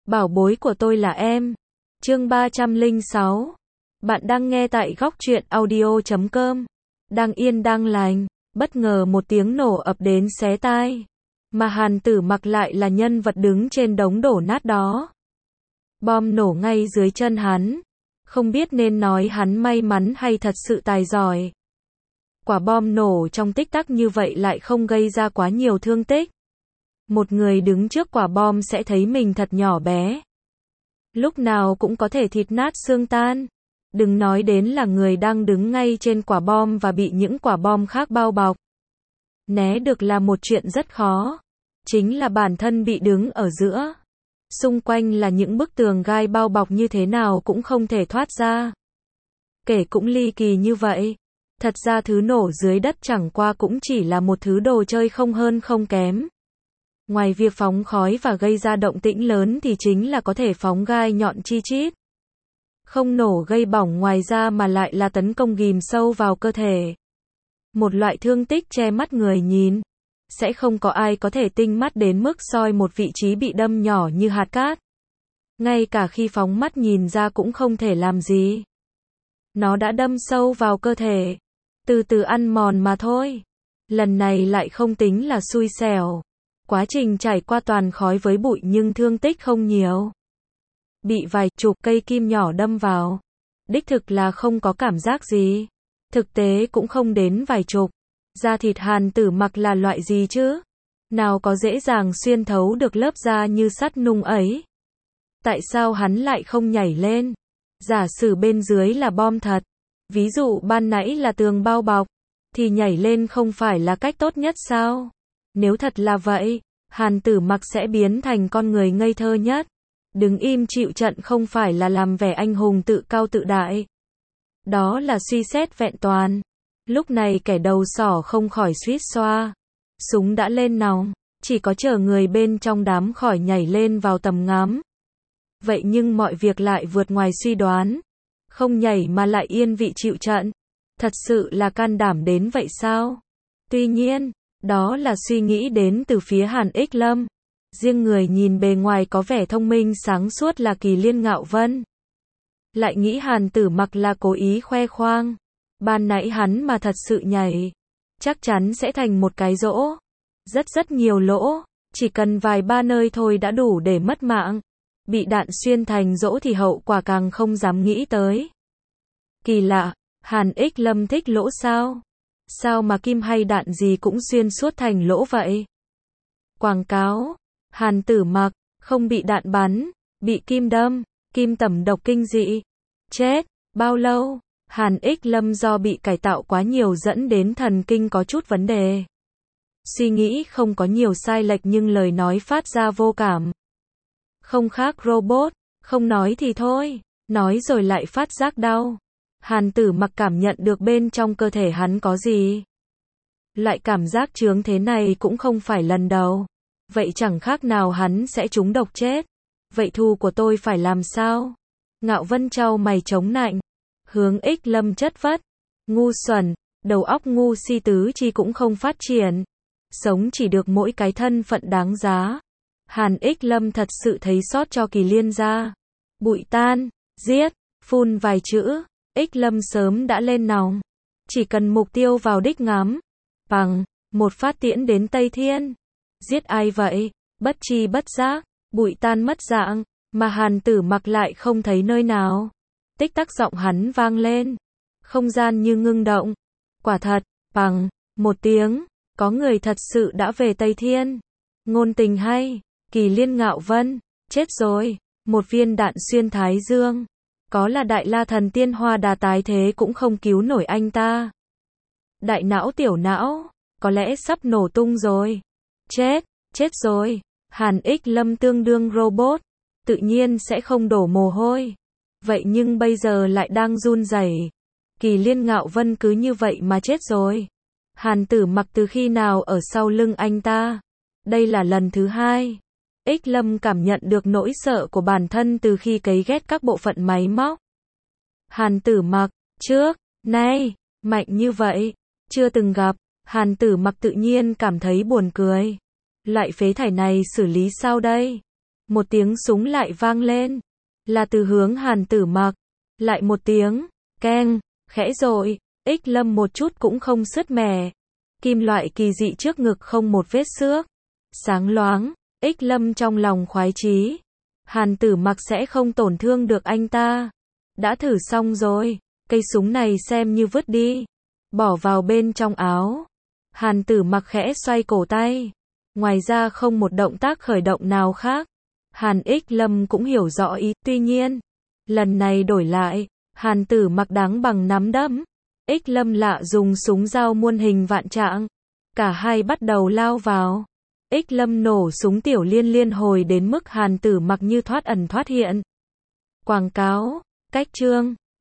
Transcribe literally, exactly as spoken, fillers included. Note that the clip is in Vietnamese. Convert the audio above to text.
Bảo bối của tôi là em. Chương ba trăm lẻ sáu. Bạn đang nghe tại góc truyện audio chấm com. Đang yên đang lành, bất ngờ một tiếng nổ ập đến xé tai. Mà Hàn Tử Mặc lại là nhân vật đứng trên đống đổ nát đó. Bom nổ ngay dưới chân hắn. Không biết nên nói hắn may mắn hay thật sự tài giỏi. Quả bom nổ trong tích tắc như vậy lại không gây ra quá nhiều thương tích. Một người đứng trước quả bom sẽ thấy mình thật nhỏ bé. Lúc nào cũng có thể thịt nát xương tan. Đừng nói đến là người đang đứng ngay trên quả bom và bị những quả bom khác bao bọc. Né được là một chuyện rất khó. Chính là bản thân bị đứng ở giữa. Xung quanh là những bức tường gai bao bọc như thế nào cũng không thể thoát ra. Kể cũng ly kỳ như vậy. Thật ra thứ nổ dưới đất chẳng qua cũng chỉ là một thứ đồ chơi không hơn không kém. Ngoài việc phóng khói và gây ra động tĩnh lớn thì chính là có thể phóng gai nhọn chi chít. Không nổ gây bỏng ngoài ra mà lại là tấn công ghim sâu vào cơ thể. Một loại thương tích che mắt người nhìn. Sẽ không có ai có thể tinh mắt đến mức soi một vị trí bị đâm nhỏ như hạt cát. Ngay cả khi phóng mắt nhìn ra cũng không thể làm gì. Nó đã đâm sâu vào cơ thể. Từ từ ăn mòn mà thôi. Lần này lại không tính là xui xẻo. Quá trình trải qua toàn khói với bụi nhưng thương tích không nhiều. Bị vài chục cây kim nhỏ đâm vào. Đích thực là không có cảm giác gì. Thực tế cũng không đến vài chục. Da thịt Hàn Tử Mặc là loại gì chứ? Nào có dễ dàng xuyên thấu được lớp da như sắt nung ấy. Tại sao hắn lại không nhảy lên? Giả sử bên dưới là bom thật. Ví dụ ban nãy là tường bao bọc. Thì nhảy lên không phải là cách tốt nhất sao? Nếu thật là vậy, Hàn Tử Mặc sẽ biến thành con người ngây thơ nhất. Đứng im chịu trận không phải là làm vẻ anh hùng tự cao tự đại. Đó là suy xét vẹn toàn. Lúc này kẻ đầu sỏ không khỏi suýt xoa. Súng đã lên nòng, chỉ có chờ người bên trong đám khỏi nhảy lên vào tầm ngắm. Vậy nhưng mọi việc lại vượt ngoài suy đoán. Không nhảy mà lại yên vị chịu trận. Thật sự là can đảm đến vậy sao? Tuy nhiên, đó là suy nghĩ đến từ phía Hàn Ích Lâm. Riêng người nhìn bề ngoài có vẻ thông minh sáng suốt là Kỳ Liên Ngạo Vân. Lại nghĩ Hàn Tử Mặc là cố ý khoe khoang. Ban nãy hắn mà thật sự nhảy. Chắc chắn sẽ thành một cái rỗ. Rất rất nhiều lỗ. Chỉ cần vài ba nơi thôi đã đủ để mất mạng. Bị đạn xuyên thành rỗ thì hậu quả càng không dám nghĩ tới. Kỳ lạ, Hàn Ích Lâm thích lỗ sao? Sao mà kim hay đạn gì cũng xuyên suốt thành lỗ vậy? Quảng cáo, Hàn Tử Mặc, không bị đạn bắn, bị kim đâm, kim tẩm độc kinh dị. Chết, bao lâu? Hàn Ích Lâm do bị cải tạo quá nhiều dẫn đến thần kinh có chút vấn đề. Suy nghĩ không có nhiều sai lệch nhưng lời nói phát ra vô cảm. Không khác robot, không nói thì thôi, nói rồi lại phát giác đau. Hàn Tử Mặc cảm nhận được bên trong cơ thể hắn có gì. Loại cảm giác chướng thế này cũng không phải lần đầu. Vậy chẳng khác nào hắn sẽ trúng độc chết. Vậy thù của tôi phải làm sao? Ngạo Vân trao mày chống nạnh. Hướng Ích Lâm chất vất. Ngu xuẩn, đầu óc ngu si tứ chi cũng không phát triển. Sống chỉ được mỗi cái thân phận đáng giá. Hàn Ích Lâm thật sự thấy xót cho Kỳ Liên ra. Bụi tan, giết, phun vài chữ. Ích Lâm sớm đã lên nòng. Chỉ cần mục tiêu vào đích ngắm. Bằng, một phát tiễn đến Tây Thiên. Giết ai vậy? Bất chi bất giác, bụi tan mất dạng, mà Hàn Tử Mặc lại không thấy nơi nào. Tích tắc giọng hắn vang lên. Không gian như ngưng động. Quả thật, bằng, một tiếng, có người thật sự đã về Tây Thiên. Ngôn tình hay, Kỳ Liên Ngạo Vân, chết rồi, một viên đạn xuyên thái dương. Có là Đại La Thần Tiên Hoa Đà tái thế cũng không cứu nổi anh ta. Đại não tiểu não, có lẽ sắp nổ tung rồi. Chết, chết rồi. Hàn Ích Lâm tương đương robot, tự nhiên sẽ không đổ mồ hôi. Vậy nhưng bây giờ lại đang run rẩy. Kỳ Liên Ngạo Vân cứ như vậy mà chết rồi. Hàn Tử Mặc từ khi nào ở sau lưng anh ta? Đây là lần thứ hai. Ích Lâm cảm nhận được nỗi sợ của bản thân từ khi cấy ghét các bộ phận máy móc. Hàn Tử Mặc, trước, nay, mạnh như vậy, chưa từng gặp. Hàn Tử Mặc tự nhiên cảm thấy buồn cười. Loại phế thải này xử lý sao đây? Một tiếng súng lại vang lên. Là từ hướng Hàn Tử Mặc. Lại một tiếng. Keng. Khẽ rội. Ích Lâm một chút cũng không sứt mẻ. Kim loại kỳ dị trước ngực không một vết xước. Sáng loáng. Ích Lâm trong lòng khoái chí. Hàn Tử Mặc sẽ không tổn thương được anh ta. Đã thử xong rồi. Cây súng này xem như vứt đi. Bỏ vào bên trong áo. Hàn Tử Mặc khẽ xoay cổ tay. Ngoài ra không một động tác khởi động nào khác. Hàn Ích Lâm cũng hiểu rõ ý. Tuy nhiên, lần này đổi lại. Hàn Tử Mặc đáng bằng nắm đấm. Ích Lâm lạ dùng súng dao muôn hình vạn trạng. Cả hai bắt đầu lao vào. Ích Lâm nổ súng tiểu liên liên hồi đến mức Hàn Tử Mặc như thoát ẩn thoát hiện. Quảng cáo. Cách chương.